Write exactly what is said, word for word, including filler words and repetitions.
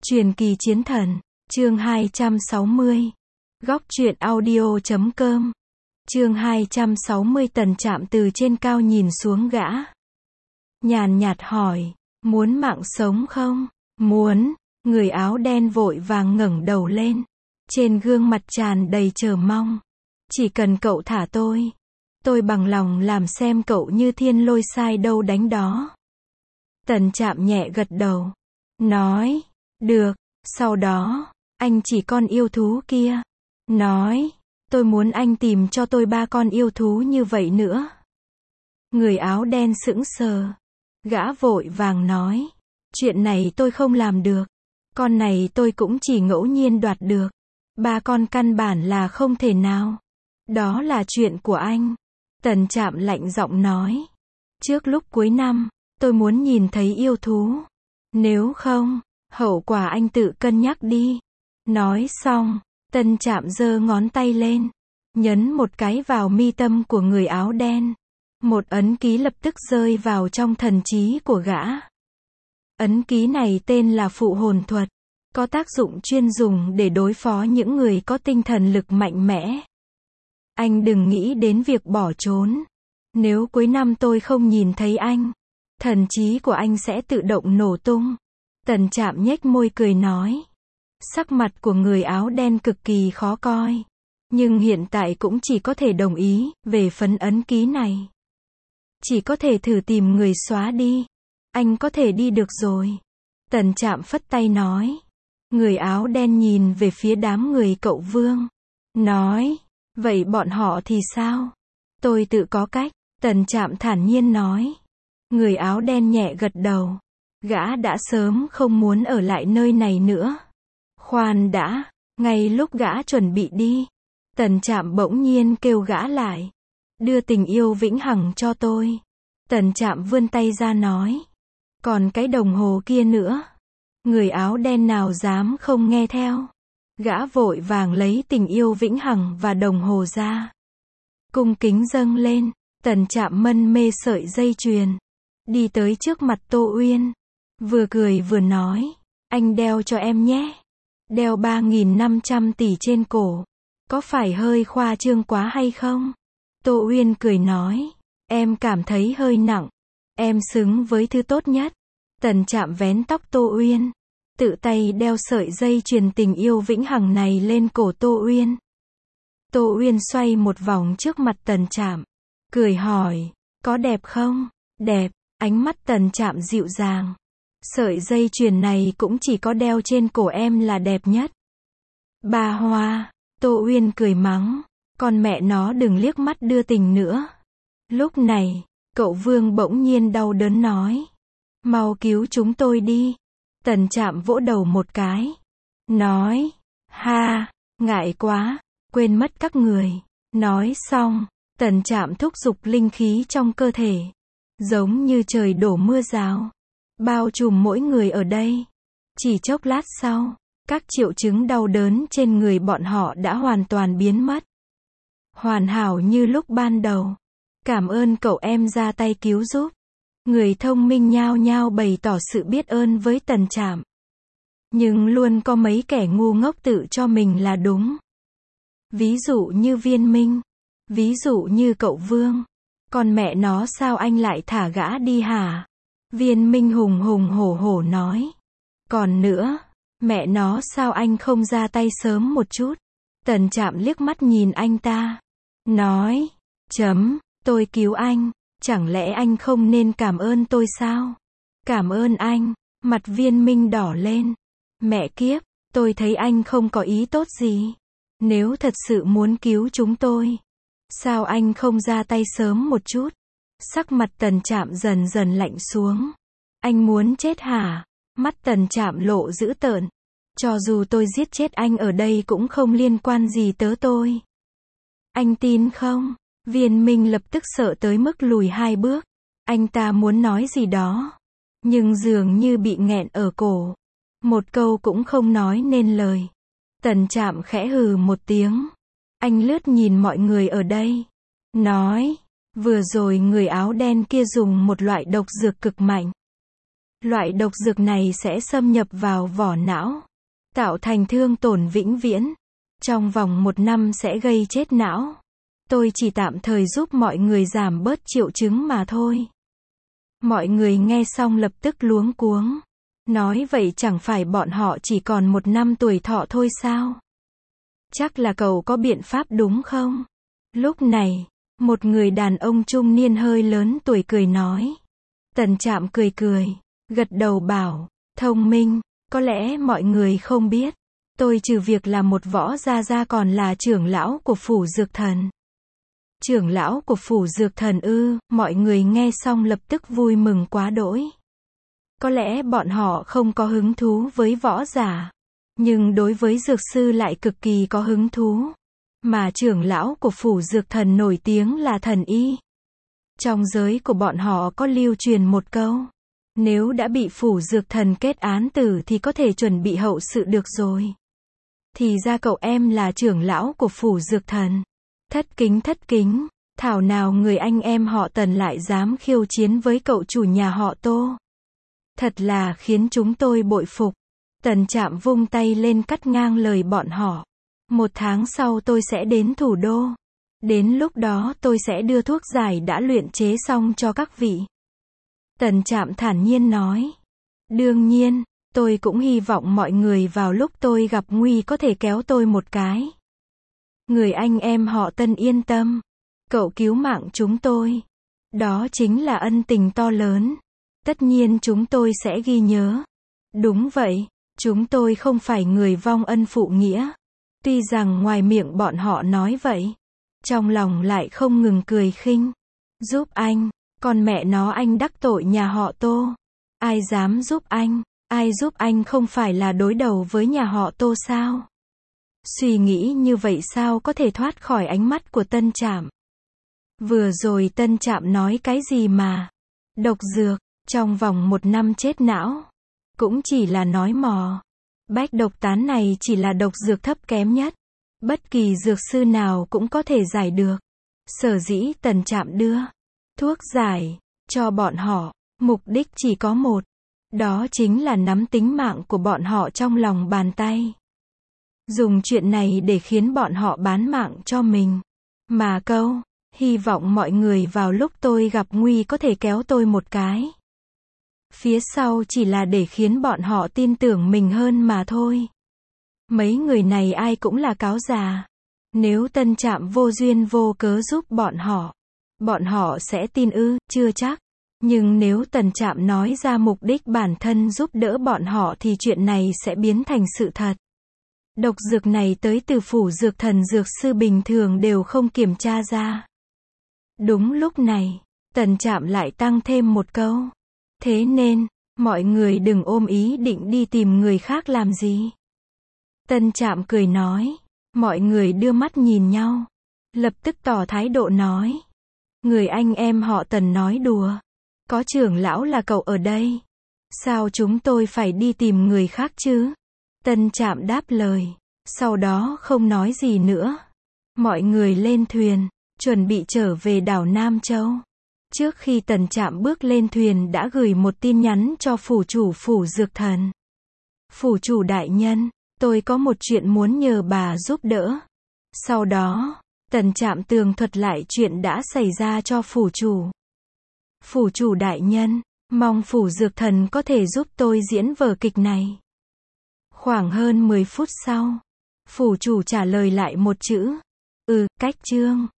Truyền kỳ chiến thần, chương hai trăm sáu mươi. Góc truyện audio chấm com. Chương hai trăm sáu mươi. Tần Trạm từ trên cao nhìn xuống gã. Nhàn nhạt hỏi, muốn mạng sống không? Muốn. Người áo đen vội vàng ngẩng đầu lên. Trên gương mặt tràn đầy chờ mong. Chỉ cần cậu thả tôi. Tôi bằng lòng làm xem cậu như thiên lôi sai đâu đánh đó. Tần Trạm nhẹ gật đầu. Nói, được. Sau đó, anh chỉ con yêu thú kia. Nói, tôi muốn anh tìm cho tôi ba con yêu thú như vậy nữa. Người áo đen sững sờ. Gã vội vàng nói, chuyện này tôi không làm được. Con này tôi cũng chỉ ngẫu nhiên đoạt được. Ba con căn bản là không thể nào. Đó là chuyện của anh. Tần Trạm lạnh giọng nói. Trước lúc cuối năm, tôi muốn nhìn thấy yêu thú. Nếu không, hậu quả anh tự cân nhắc đi. Nói xong, Tần Trạm giơ ngón tay lên, nhấn một cái vào mi tâm của người áo đen. Một ấn ký lập tức rơi vào trong thần trí của gã. Ấn ký này tên là phụ hồn thuật, có tác dụng chuyên dùng để đối phó những người có tinh thần lực mạnh mẽ. Anh đừng nghĩ đến việc bỏ trốn. Nếu cuối năm tôi không nhìn thấy anh, thần trí của anh sẽ tự động nổ tung. Tần Trạm nhếch môi cười nói. Sắc mặt của người áo đen cực kỳ khó coi. Nhưng hiện tại cũng chỉ có thể đồng ý về phấn ấn ký này. Chỉ có thể thử tìm người xóa đi. Anh có thể đi được rồi. Tần Trạm phất tay nói. Người áo đen nhìn về phía đám người cậu Vương. Nói, vậy bọn họ thì sao? Tôi tự có cách. Tần Trạm thản nhiên nói. Người áo đen nhẹ gật đầu. Gã đã sớm không muốn ở lại nơi này nữa. Khoan đã, ngay lúc gã chuẩn bị đi, Tần Trạm bỗng nhiên kêu gã lại. Đưa tình yêu vĩnh hằng cho tôi. Tần Trạm vươn tay ra nói. Còn cái đồng hồ kia nữa. Người áo đen nào dám không nghe theo. Gã vội vàng lấy tình yêu vĩnh hằng và đồng hồ ra. Cung kính dâng lên. Tần Trạm mân mê sợi dây chuyền. Đi tới trước mặt Tô Uyên. Vừa cười vừa nói. Anh đeo cho em nhé. Đeo ba nghìn năm trăm tỷ trên cổ. Có phải hơi khoa trương quá hay không? Tô Uyên cười nói. Em cảm thấy hơi nặng. Em xứng với thứ tốt nhất. Tần Trạm vén tóc Tô Uyên. Tự tay đeo sợi dây chuyền tình yêu vĩnh hằng này lên cổ Tô Uyên. Tô Uyên xoay một vòng trước mặt Tần Trạm. Cười hỏi. Có đẹp không? Đẹp. Ánh mắt Tần Trạm dịu dàng. Sợi dây chuyền này cũng chỉ có đeo trên cổ em là đẹp nhất. Bà Hoa. Tô Uyên cười mắng. Con mẹ nó đừng liếc mắt đưa tình nữa. Lúc này, cậu Vương bỗng nhiên đau đớn nói. Mau cứu chúng tôi đi. Tần Trạm vỗ đầu một cái. Nói. Ha, ngại quá, quên mất các người. Nói xong, Tần Trạm thúc giục linh khí trong cơ thể. Giống như trời đổ mưa rào. Bao trùm mỗi người ở đây. Chỉ chốc lát sau, các triệu chứng đau đớn trên người bọn họ đã hoàn toàn biến mất. Hoàn hảo như lúc ban đầu. Cảm ơn cậu em ra tay cứu giúp. Người thông minh nhao nhao bày tỏ sự biết ơn với Tần Trạm. Nhưng luôn có mấy kẻ ngu ngốc tự cho mình là đúng. Ví dụ như Viên Minh. Ví dụ như cậu Vương. Còn mẹ nó sao anh lại thả gã đi hả? Viên Minh hùng hùng hổ hổ nói. Còn nữa, mẹ nó sao anh không ra tay sớm một chút? Tần Trạm liếc mắt nhìn anh ta. Nói, chấm, tôi cứu anh, chẳng lẽ anh không nên cảm ơn tôi sao? Cảm ơn anh. Mặt Viên Minh đỏ lên. Mẹ kiếp, tôi thấy anh không có ý tốt gì. Nếu thật sự muốn cứu chúng tôi, sao anh không ra tay sớm một chút? Sắc mặt Tần Trạm dần dần lạnh xuống. Anh muốn chết hả? Mắt Tần Trạm lộ dữ tợn. Cho dù tôi giết chết anh ở đây cũng không liên quan gì tới tôi. Anh tin không? Viên Minh lập tức sợ tới mức lùi hai bước. Anh ta muốn nói gì đó, nhưng dường như bị nghẹn ở cổ. Một câu cũng không nói nên lời. Tần Trạm khẽ hừ một tiếng. Anh lướt nhìn mọi người ở đây. Nói. Vừa rồi người áo đen kia dùng một loại độc dược cực mạnh. Loại độc dược này sẽ xâm nhập vào vỏ não, tạo thành thương tổn vĩnh viễn. Trong vòng một năm sẽ gây chết não. Tôi chỉ tạm thời giúp mọi người giảm bớt triệu chứng mà thôi. Mọi người nghe xong lập tức luống cuống. Nói vậy chẳng phải bọn họ chỉ còn một năm tuổi thọ thôi sao? Chắc là cậu có biện pháp đúng không? Lúc này, một người đàn ông trung niên hơi lớn tuổi cười nói. Tần Trạm cười cười, gật đầu bảo, thông minh, có lẽ mọi người không biết. Tôi trừ việc là một võ gia gia còn là trưởng lão của phủ dược thần. Trưởng lão của phủ dược thần ư? Mọi người nghe xong lập tức vui mừng quá đỗi. Có lẽ bọn họ không có hứng thú với võ giả, nhưng đối với dược sư lại cực kỳ có hứng thú. Mà trưởng lão của phủ dược thần nổi tiếng là thần y. Trong giới của bọn họ có lưu truyền một câu. Nếu đã bị phủ dược thần kết án tử thì có thể chuẩn bị hậu sự được rồi. Thì ra cậu em là trưởng lão của phủ dược thần. Thất kính thất kính, thảo nào người anh em họ Tần lại dám khiêu chiến với cậu chủ nhà họ Tô. Thật là khiến chúng tôi bội phục. Tần Trạm vung tay lên cắt ngang lời bọn họ. Một tháng sau tôi sẽ đến thủ đô. Đến lúc đó tôi sẽ đưa thuốc giải đã luyện chế xong cho các vị. Tần Trạm thản nhiên nói. Đương nhiên, tôi cũng hy vọng mọi người vào lúc tôi gặp nguy có thể kéo tôi một cái. Người anh em họ Tân yên tâm. Cậu cứu mạng chúng tôi. Đó chính là ân tình to lớn. Tất nhiên chúng tôi sẽ ghi nhớ. Đúng vậy, chúng tôi không phải người vong ân phụ nghĩa. Tuy rằng ngoài miệng bọn họ nói vậy, trong lòng lại không ngừng cười khinh. Giúp anh, con mẹ nó anh đắc tội nhà họ Tô. Ai dám giúp anh, ai giúp anh không phải là đối đầu với nhà họ Tô sao? Suy nghĩ như vậy sao có thể thoát khỏi ánh mắt của Tân Trạm. Vừa rồi Tân Trạm nói cái gì mà? Độc dược, trong vòng một năm chết não. Cũng chỉ là nói mò. Bách độc tán này chỉ là độc dược thấp kém nhất. Bất kỳ dược sư nào cũng có thể giải được. Sở dĩ Tần Trạm đưa thuốc giải cho bọn họ, mục đích chỉ có một. Đó chính là nắm tính mạng của bọn họ trong lòng bàn tay. Dùng chuyện này để khiến bọn họ bán mạng cho mình. Mà câu, hy vọng mọi người vào lúc tôi gặp nguy có thể kéo tôi một cái. Phía sau chỉ là để khiến bọn họ tin tưởng mình hơn mà thôi. Mấy người này ai cũng là cáo già. Nếu Tân Trạm vô duyên vô cớ giúp bọn họ, bọn họ sẽ tin ư? Chưa chắc. Nhưng nếu Tần Trạm nói ra mục đích bản thân giúp đỡ bọn họ thì chuyện này sẽ biến thành sự thật. Độc dược này tới từ phủ dược thần dược sư bình thường đều không kiểm tra ra. Đúng lúc này, Tần Trạm lại tăng thêm một câu. Thế nên, mọi người đừng ôm ý định đi tìm người khác làm gì. Tân Trạm cười nói. Mọi người đưa mắt nhìn nhau. Lập tức tỏ thái độ nói. Người anh em họ Tần nói đùa. Có trưởng lão là cậu ở đây. Sao chúng tôi phải đi tìm người khác chứ? Tân Trạm đáp lời. Sau đó không nói gì nữa. Mọi người lên thuyền, chuẩn bị trở về đảo Nam Châu. Trước khi Tần Trạm bước lên thuyền đã gửi một tin nhắn cho phủ chủ phủ dược thần. Phủ chủ đại nhân, tôi có một chuyện muốn nhờ bà giúp đỡ. Sau đó, Tần Trạm tường thuật lại chuyện đã xảy ra cho phủ chủ. Phủ chủ đại nhân, mong phủ dược thần có thể giúp tôi diễn vở kịch này. Khoảng hơn mười phút sau, phủ chủ trả lời lại một chữ. Ừ, cách chương.